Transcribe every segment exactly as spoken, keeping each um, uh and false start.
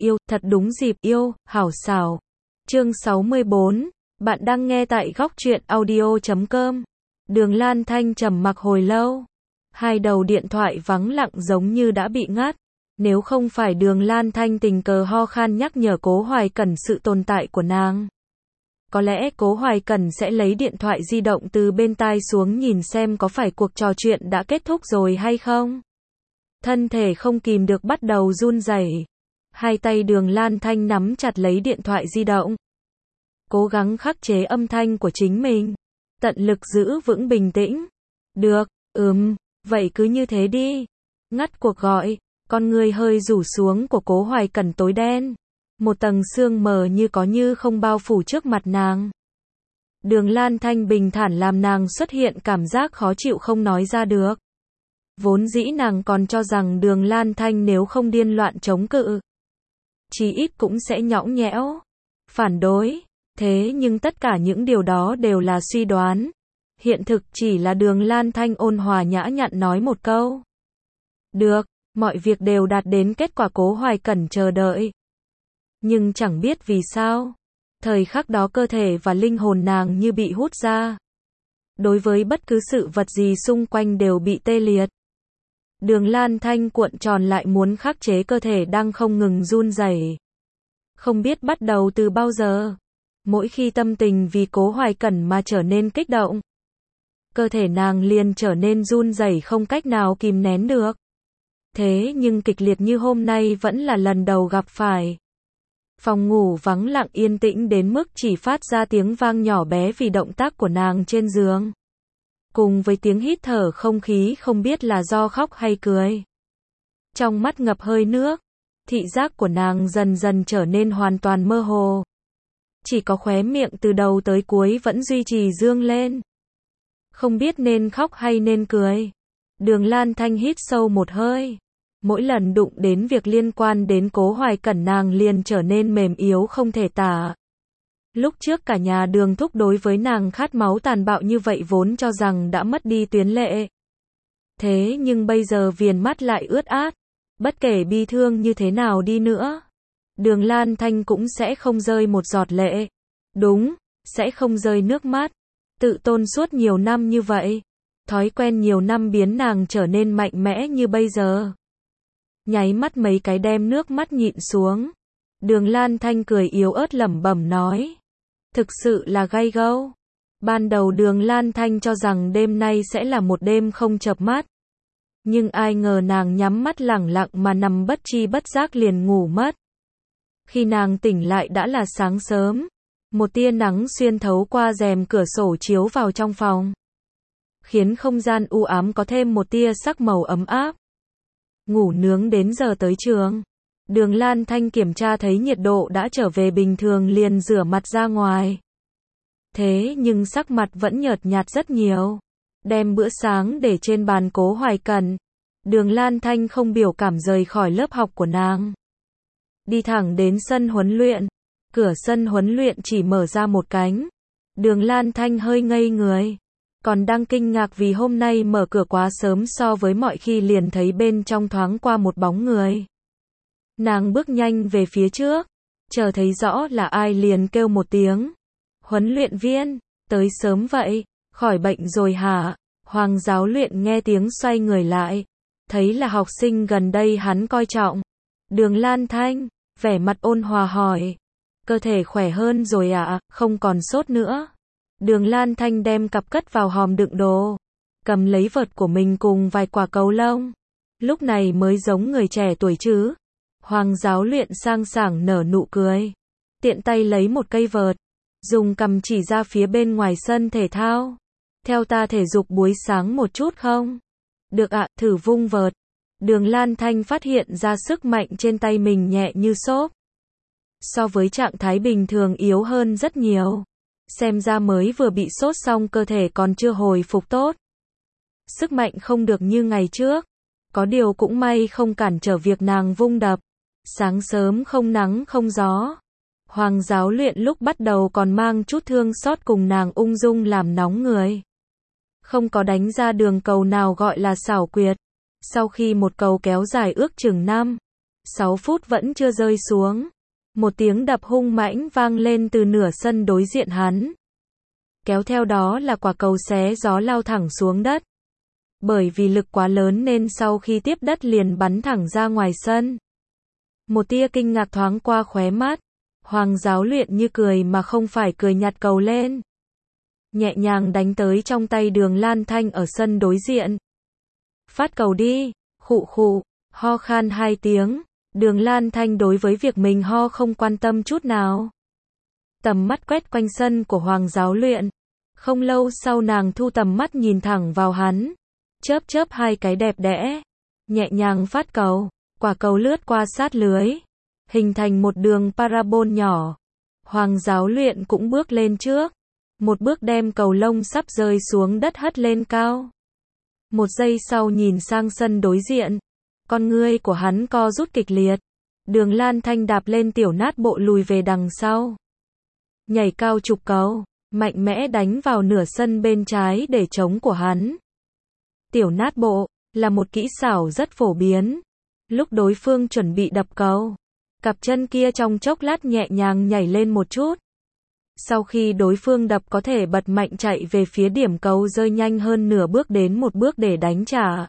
yêu, thật đúng dịp yêu, hảo xảo. Chương sáu mươi bốn, bạn đang nghe tại góc truyện audio chấm com. Đường Lan Thanh trầm mặc hồi lâu. Hai đầu điện thoại vắng lặng giống như đã bị ngắt. Nếu không phải Đường Lan Thanh tình cờ ho khan nhắc nhở Cố Hoài Cẩn sự tồn tại của nàng, có lẽ Cố Hoài Cẩn sẽ lấy điện thoại di động từ bên tai xuống nhìn xem có phải cuộc trò chuyện đã kết thúc rồi hay không. Thân thể không kìm được bắt đầu run rẩy. Hai tay Đường Lan Thanh nắm chặt lấy điện thoại di động, cố gắng khắc chế âm thanh của chính mình, tận lực giữ vững bình tĩnh. Được, ừm, vậy cứ như thế đi. Ngắt cuộc gọi, con người hơi rủ xuống của Cố Hoài Cẩn tối đen. Một tầng sương mờ như có như không bao phủ trước mặt nàng. Đường Lan Thanh bình thản làm nàng xuất hiện cảm giác khó chịu không nói ra được. Vốn dĩ nàng còn cho rằng Đường Lan Thanh nếu không điên loạn chống cự, chí ít cũng sẽ nhõng nhẽo, phản đối. Thế nhưng tất cả những điều đó đều là suy đoán. Hiện thực chỉ là Đường Lan Thanh ôn hòa nhã nhặn nói một câu. Được, mọi việc đều đạt đến kết quả Cố Hoài Cẩn chờ đợi. Nhưng chẳng biết vì sao, thời khắc đó cơ thể và linh hồn nàng như bị hút ra. Đối với bất cứ sự vật gì xung quanh đều bị tê liệt. Đường Lan Thanh cuộn tròn lại muốn khắc chế cơ thể đang không ngừng run rẩy. Không biết bắt đầu từ bao giờ, mỗi khi tâm tình vì Cố Hoài Cẩn mà trở nên kích động, cơ thể nàng liền trở nên run rẩy không cách nào kìm nén được. Thế nhưng kịch liệt như hôm nay vẫn là lần đầu gặp phải. Phòng ngủ vắng lặng yên tĩnh đến mức chỉ phát ra tiếng vang nhỏ bé vì động tác của nàng trên giường, cùng với tiếng hít thở không khí không biết là do khóc hay cười. Trong mắt ngập hơi nước, thị giác của nàng dần dần trở nên hoàn toàn mơ hồ. Chỉ có khóe miệng từ đầu tới cuối vẫn duy trì dương lên. Không biết nên khóc hay nên cười. Đường Lan Thanh hít sâu một hơi. Mỗi lần đụng đến việc liên quan đến Cố Hoài Cẩn nàng liền trở nên mềm yếu không thể tả. Lúc trước cả nhà Đường thúc đối với nàng khát máu tàn bạo như vậy vốn cho rằng đã mất đi tuyến lệ. Thế nhưng bây giờ viền mắt lại ướt át. Bất kể bi thương như thế nào đi nữa, Đường Lan Thanh cũng sẽ không rơi một giọt lệ. Đúng, sẽ không rơi nước mắt. Tự tôn suốt nhiều năm như vậy, thói quen nhiều năm biến nàng trở nên mạnh mẽ như bây giờ. Nháy mắt mấy cái đem nước mắt nhịn xuống. Đường Lan Thanh cười yếu ớt lẩm bẩm nói. Thực sự là gay gâu. Ban đầu Đường Lan Thanh cho rằng đêm nay sẽ là một đêm không chợp mắt. Nhưng ai ngờ nàng nhắm mắt lẳng lặng mà nằm bất tri bất giác liền ngủ mất. Khi nàng tỉnh lại đã là sáng sớm. Một tia nắng xuyên thấu qua rèm cửa sổ chiếu vào trong phòng, khiến không gian u ám có thêm một tia sắc màu ấm áp. Ngủ nướng đến giờ tới trường. Đường Lan Thanh kiểm tra thấy nhiệt độ đã trở về bình thường liền rửa mặt ra ngoài. Thế nhưng sắc mặt vẫn nhợt nhạt rất nhiều. Đem bữa sáng để trên bàn Cố Hoài Cẩn. Đường Lan Thanh không biểu cảm rời khỏi lớp học của nàng. Đi thẳng đến sân huấn luyện. Cửa sân huấn luyện chỉ mở ra một cánh. Đường Lan Thanh hơi ngây người. Còn đang kinh ngạc vì hôm nay mở cửa quá sớm so với mọi khi liền thấy bên trong thoáng qua một bóng người. Nàng bước nhanh về phía trước. Chờ thấy rõ là ai liền kêu một tiếng. Huấn luyện viên, tới sớm vậy, khỏi bệnh rồi hả? Hoàng giáo luyện nghe tiếng xoay người lại. Thấy là học sinh gần đây hắn coi trọng. Đường Lan Thanh, vẻ mặt ôn hòa hỏi. Cơ thể khỏe hơn rồi ạ, à, không còn sốt nữa. Đường Lan Thanh đem cặp cất vào hòm đựng đồ. Cầm lấy vợt của mình cùng vài quả cầu lông. Lúc này mới giống người trẻ tuổi chứ. Hoàng giáo luyện sang sảng nở nụ cười. Tiện tay lấy một cây vợt. Dùng cầm chỉ ra phía bên ngoài sân thể thao. Theo ta thể dục buổi sáng một chút không? Được ạ, à, thử vung vợt. Đường Lan Thanh phát hiện ra sức mạnh trên tay mình nhẹ như xốp. So với trạng thái bình thường yếu hơn rất nhiều. Xem ra mới vừa bị sốt xong cơ thể còn chưa hồi phục tốt. Sức mạnh không được như ngày trước. Có điều cũng may không cản trở việc nàng vung đập. Sáng sớm không nắng không gió. Hoàng giáo luyện lúc bắt đầu còn mang chút thương xót cùng nàng ung dung làm nóng người. Không có đánh ra đường cầu nào gọi là xảo quyệt. Sau khi một cầu kéo dài ước chừng năm sáu phút vẫn chưa rơi xuống. Một tiếng đập hung mãnh vang lên từ nửa sân đối diện hắn. Kéo theo đó là quả cầu xé gió lao thẳng xuống đất. Bởi vì lực quá lớn nên sau khi tiếp đất liền bắn thẳng ra ngoài sân. Một tia kinh ngạc thoáng qua khóe mắt. Hoàng Giáo Luyện như cười mà không phải cười nhặt cầu lên. Nhẹ nhàng đánh tới trong tay Đường Lan Thanh ở sân đối diện. Phát cầu đi, khụ khụ, ho khan hai tiếng. Đường Lan Thanh đối với việc mình ho không quan tâm chút nào. Tầm mắt quét quanh sân của Hoàng Giáo Luyện. Không lâu sau nàng thu tầm mắt nhìn thẳng vào hắn. Chớp chớp hai cái đẹp đẽ. Nhẹ nhàng phát cầu. Quả cầu lướt qua sát lưới. Hình thành một đường parabol nhỏ. Hoàng Giáo Luyện cũng bước lên trước. Một bước đem cầu lông sắp rơi xuống đất hất lên cao. Một giây sau nhìn sang sân đối diện. Con ngươi của hắn co rút kịch liệt. Đường Lan Thanh đạp lên tiểu nát bộ lùi về đằng sau. Nhảy cao chụp cầu. Mạnh mẽ đánh vào nửa sân bên trái để trống của hắn. Tiểu nát bộ là một kỹ xảo rất phổ biến. Lúc đối phương chuẩn bị đập cầu, cặp chân kia trong chốc lát nhẹ nhàng nhảy lên một chút. Sau khi đối phương đập có thể bật mạnh chạy về phía điểm cầu rơi nhanh hơn nửa bước đến một bước để đánh trả.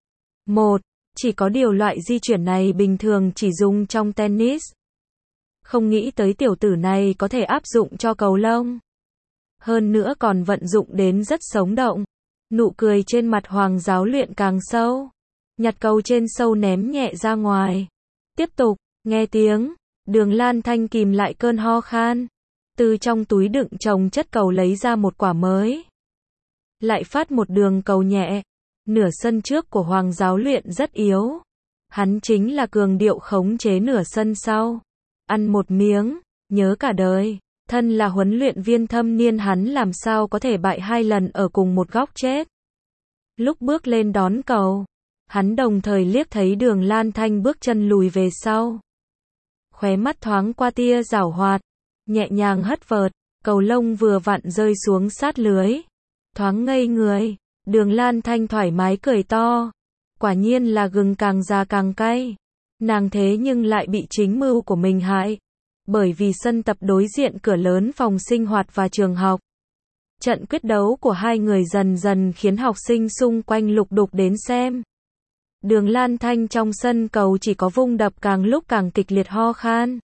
Một, chỉ có điều loại di chuyển này bình thường chỉ dùng trong tennis. Không nghĩ tới tiểu tử này có thể áp dụng cho cầu lông. Hơn nữa còn vận dụng đến rất sống động. Nụ cười trên mặt Hoàng Giáo Luyện càng sâu. Nhặt cầu trên sâu ném nhẹ ra ngoài. Tiếp tục, nghe tiếng. Đường Lan Thanh kìm lại cơn ho khan. Từ trong túi đựng chồng chất cầu lấy ra một quả mới. Lại phát một đường cầu nhẹ. Nửa sân trước của Hoàng Giáo Luyện rất yếu. Hắn chính là cường điệu khống chế nửa sân sau. Ăn một miếng, nhớ cả đời. Thân là huấn luyện viên thâm niên hắn làm sao có thể bại hai lần ở cùng một góc chết. Lúc bước lên đón cầu, hắn đồng thời liếc thấy Đường Lan Thanh bước chân lùi về sau. Khóe mắt thoáng qua tia giảo hoạt, nhẹ nhàng hất vợt, cầu lông vừa vặn rơi xuống sát lưới. Thoáng ngây người, Đường Lan Thanh thoải mái cười to. Quả nhiên là gừng càng già càng cay. Nàng thế nhưng lại bị chính mưu của mình hại. Bởi vì sân tập đối diện cửa lớn phòng sinh hoạt và trường học. Trận quyết đấu của hai người dần dần khiến học sinh xung quanh lục đục đến xem. Đường Lan Thanh trong sân cầu chỉ có vung đập càng lúc càng kịch liệt ho khan.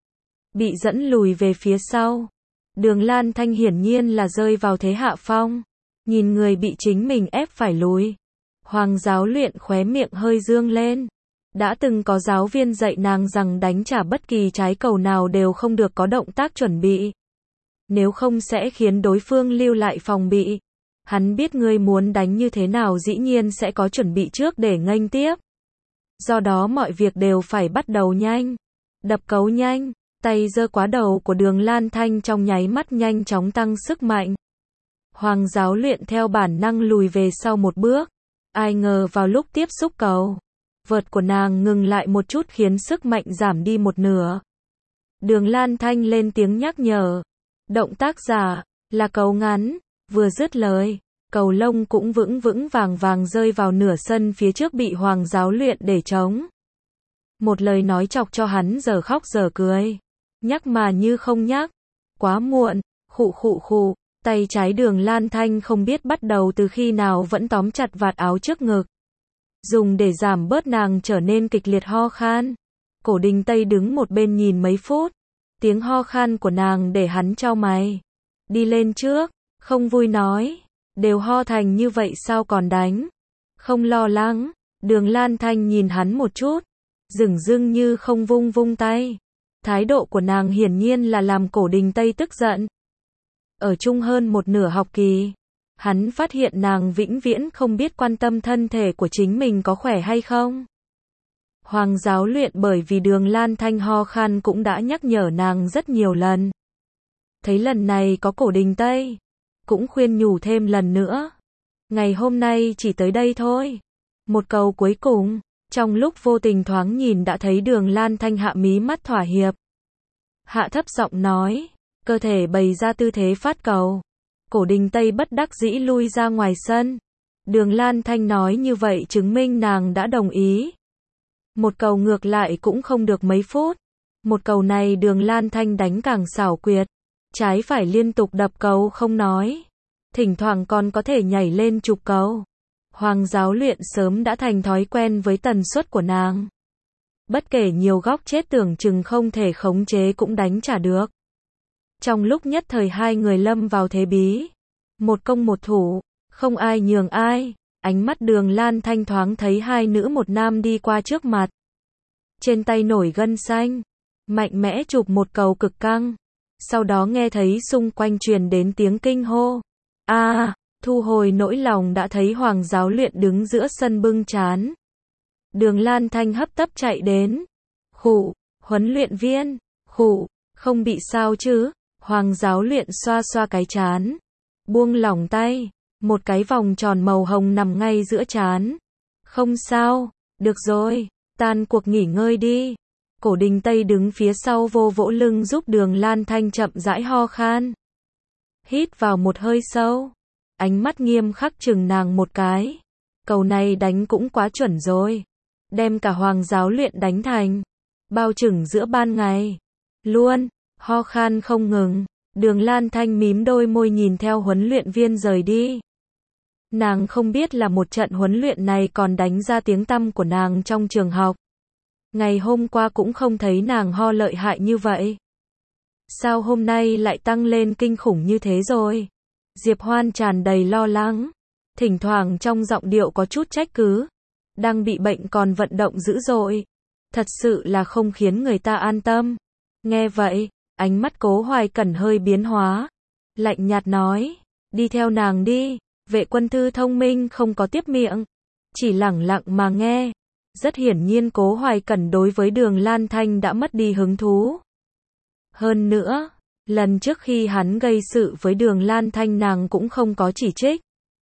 Bị dẫn lùi về phía sau. Đường Lan Thanh hiển nhiên là rơi vào thế hạ phong. Nhìn người bị chính mình ép phải lùi. Hoàng Giáo Luyện khóe miệng hơi dương lên. Đã từng có giáo viên dạy nàng rằng đánh trả bất kỳ trái cầu nào đều không được có động tác chuẩn bị. Nếu không sẽ khiến đối phương lưu lại phòng bị. Hắn biết ngươi muốn đánh như thế nào dĩ nhiên sẽ có chuẩn bị trước để nghênh tiếp. Do đó mọi việc đều phải bắt đầu nhanh. Đập cầu nhanh, tay giơ quá đầu của Đường Lan Thanh trong nháy mắt nhanh chóng tăng sức mạnh. Hoàng Giáo Luyện theo bản năng lùi về sau một bước. Ai ngờ vào lúc tiếp xúc cầu, vợt của nàng ngừng lại một chút khiến sức mạnh giảm đi một nửa. Đường Lan Thanh lên tiếng nhắc nhở. Động tác giả, là cầu ngắn, vừa dứt lời, cầu lông cũng vững vững vàng vàng rơi vào nửa sân phía trước bị Hoàng Giáo Luyện để trống. Một lời nói chọc cho hắn giờ khóc giờ cười. Nhắc mà như không nhắc. Quá muộn, khụ khụ khụ, tay trái Đường Lan Thanh không biết bắt đầu từ khi nào vẫn tóm chặt vạt áo trước ngực. Dùng để giảm bớt nàng trở nên kịch liệt ho khan. Cổ Đình Tây đứng một bên nhìn mấy phút. Tiếng ho khan của nàng để hắn chau mày. Đi lên trước, không vui nói. Đều ho thành như vậy sao còn đánh? Không lo lắng. Đường Lan Thanh nhìn hắn một chút. Dửng dưng như không vung vung tay. Thái độ của nàng hiển nhiên là làm Cổ Đình Tây tức giận. Ở chung hơn một nửa học kỳ. Hắn phát hiện nàng vĩnh viễn không biết quan tâm thân thể của chính mình có khỏe hay không. Hoàng Giáo Luyện bởi vì Đường Lan Thanh ho khan cũng đã nhắc nhở nàng rất nhiều lần. Thấy lần này có Cổ Đình Tây, cũng khuyên nhủ thêm lần nữa. Ngày hôm nay chỉ tới đây thôi. Một câu cuối cùng, trong lúc vô tình thoáng nhìn đã thấy Đường Lan Thanh hạ mí mắt thỏa hiệp. Hạ thấp giọng nói, cơ thể bày ra tư thế phát cầu. Cổ Đình Tây bất đắc dĩ lui ra ngoài sân. Đường Lan Thanh nói như vậy chứng minh nàng đã đồng ý. Một cầu ngược lại cũng không được mấy phút. Một cầu này Đường Lan Thanh đánh càng xảo quyệt. Trái phải liên tục đập cầu không nói. Thỉnh thoảng còn có thể nhảy lên chụp cầu. Hoàng giáo luyện sớm đã thành thói quen với tần suất của nàng. Bất kể nhiều góc chết tưởng chừng không thể khống chế cũng đánh trả được. Trong lúc nhất thời hai người lâm vào thế bí. Một công một thủ, không ai nhường ai. Ánh mắt Đường Lan Thanh thoáng thấy hai nữ một nam đi qua trước mặt. Trên tay nổi gân xanh, mạnh mẽ chụp một cầu cực căng. Sau đó nghe thấy xung quanh truyền đến tiếng kinh hô. A, à, thu hồi nỗi lòng đã thấy Hoàng giáo luyện đứng giữa sân bưng trán. Đường Lan Thanh hấp tấp chạy đến. Khụ, huấn luyện viên, khụ, không bị sao chứ? Hoàng giáo luyện xoa xoa cái trán, buông lỏng tay, một cái vòng tròn màu hồng nằm ngay giữa trán. Không sao, được rồi, tan cuộc nghỉ ngơi đi. Cổ Đình Tây đứng phía sau vô vỗ lưng giúp Đường Lan Thanh chậm rãi ho khan. Hít vào một hơi sâu, ánh mắt nghiêm khắc chừng nàng một cái. Cầu này đánh cũng quá chuẩn rồi. Đem cả Hoàng giáo luyện đánh thành bao chừng giữa ban ngày. Luôn, ho khan không ngừng. Đường Lan Thanh mím đôi môi nhìn theo huấn luyện viên rời đi. Nàng không biết là một trận huấn luyện này còn đánh ra tiếng tăm của nàng trong trường học. Ngày hôm qua cũng không thấy nàng ho lợi hại như vậy. Sao hôm nay lại tăng lên kinh khủng như thế rồi? Diệp Hoan tràn đầy lo lắng. Thỉnh thoảng trong giọng điệu có chút trách cứ. Đang bị bệnh còn vận động dữ dội. Thật sự là không khiến người ta an tâm. Nghe vậy, ánh mắt Cố Hoài Cẩn hơi biến hóa. Lạnh nhạt nói, đi theo nàng đi. Vệ Quân Thư thông minh không có tiếp miệng. Chỉ lẳng lặng mà nghe. Rất hiển nhiên Cố Hoài Cẩn đối với Đường Lan Thanh đã mất đi hứng thú. Hơn nữa, lần trước khi hắn gây sự với Đường Lan Thanh nàng cũng không có chỉ trích.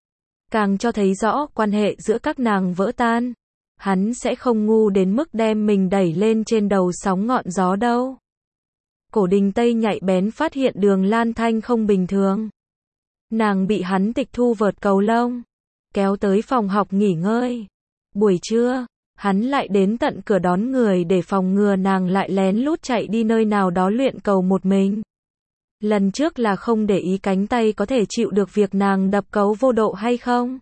Càng cho thấy rõ quan hệ giữa các nàng vỡ tan. Hắn sẽ không ngu đến mức đem mình đẩy lên trên đầu sóng ngọn gió đâu. Cổ Đình Tây nhạy bén phát hiện Đường Lan Thanh không bình thường. Nàng bị hắn tịch thu vợt cầu lông, kéo tới phòng học nghỉ ngơi. Buổi trưa, hắn lại đến tận cửa đón người để phòng ngừa nàng lại lén lút chạy đi nơi nào đó luyện cầu một mình. Lần trước là không để ý cánh tay có thể chịu được việc nàng đập cầu vô độ hay không.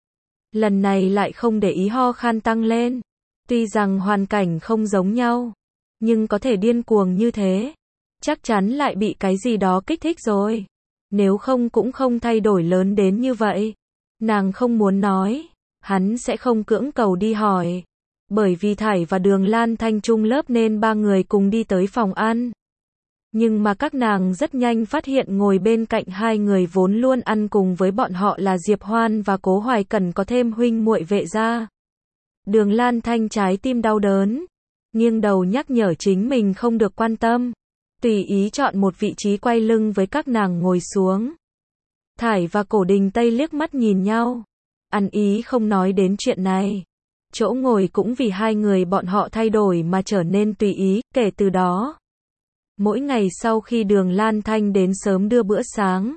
Lần này lại không để ý ho khan tăng lên. Tuy rằng hoàn cảnh không giống nhau, nhưng có thể điên cuồng như thế. Chắc chắn lại bị cái gì đó kích thích rồi. Nếu không cũng không thay đổi lớn đến như vậy. Nàng không muốn nói, hắn sẽ không cưỡng cầu đi hỏi. Bởi vì Thải và Đường Lan Thanh chung lớp nên ba người cùng đi tới phòng ăn. Nhưng mà các nàng rất nhanh phát hiện ngồi bên cạnh hai người vốn luôn ăn cùng với bọn họ là Diệp Hoan và Cố Hoài Cẩn có thêm huynh muội Vệ gia. Đường Lan Thanh trái tim đau đớn, nghiêng đầu nhắc nhở chính mình không được quan tâm. Tùy ý chọn một vị trí quay lưng với các nàng ngồi xuống. Thải và Cổ Đình Tây liếc mắt nhìn nhau, ăn ý không nói đến chuyện này. Chỗ ngồi cũng vì hai người bọn họ thay đổi mà trở nên tùy ý. Kể từ đó, mỗi ngày sau khi Đường Lan Thanh đến sớm đưa bữa sáng,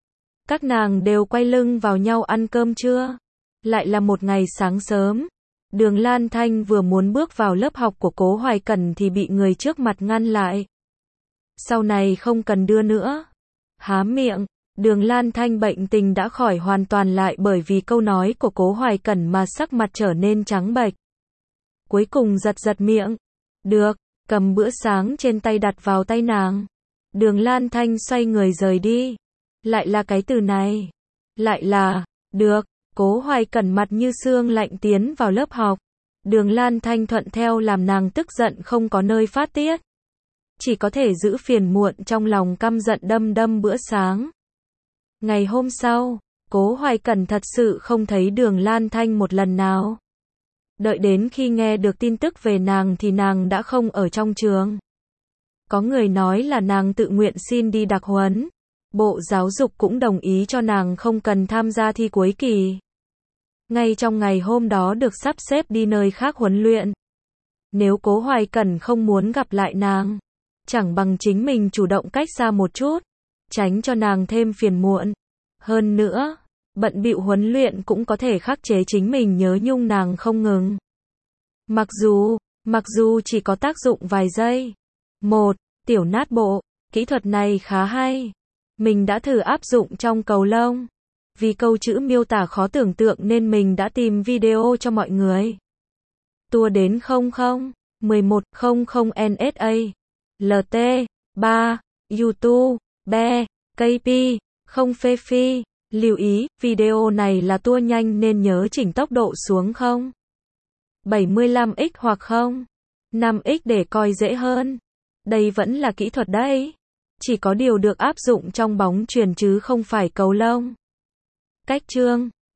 các nàng đều quay lưng vào nhau ăn cơm trưa. Lại là một ngày sáng sớm, Đường Lan Thanh vừa muốn bước vào lớp học của Cố Hoài Cẩn thì bị người trước mặt ngăn lại. Sau này không cần đưa nữa. Há miệng, Đường Lan Thanh bệnh tình đã khỏi hoàn toàn lại bởi vì câu nói của Cố Hoài Cẩn mà sắc mặt trở nên trắng bệch. Cuối cùng giật giật miệng. Được, cầm bữa sáng trên tay đặt vào tay nàng. Đường Lan Thanh xoay người rời đi. Lại là cái từ này. Lại là, được, Cố Hoài Cẩn mặt như xương lạnh tiến vào lớp học. Đường Lan Thanh thuận theo làm nàng tức giận không có nơi phát tiết. Chỉ có thể giữ phiền muộn trong lòng căm giận đâm đâm bữa sáng. Ngày hôm sau, Cố Hoài Cẩn thật sự không thấy Đường Lan Thanh một lần nào. Đợi đến khi nghe được tin tức về nàng thì nàng đã không ở trong trường. Có người nói là nàng tự nguyện xin đi đặc huấn. Bộ Giáo dục cũng đồng ý cho nàng không cần tham gia thi cuối kỳ. Ngay trong ngày hôm đó được sắp xếp đi nơi khác huấn luyện. Nếu Cố Hoài Cẩn không muốn gặp lại nàng, chẳng bằng chính mình chủ động cách xa một chút, tránh cho nàng thêm phiền muộn. Hơn nữa, bận bịu huấn luyện cũng có thể khắc chế chính mình nhớ nhung nàng không ngừng. Mặc dù, Mặc dù chỉ có tác dụng vài giây. một. Tiểu nát bộ. Kỹ thuật này khá hay. Mình đã thử áp dụng trong cầu lông. Vì câu chữ miêu tả khó tưởng tượng nên mình đã tìm video cho mọi người. Tua đến không không một một không không N S A. L T. ba. YouTube. B. K P. Không phê phi. Lưu ý, video này là tua nhanh nên nhớ chỉnh tốc độ xuống không bảy mươi lăm x hoặc không năm x để coi dễ hơn. Đây vẫn là kỹ thuật đấy. Chỉ có điều được áp dụng trong bóng chuyền chứ không phải cầu lông. Cách chương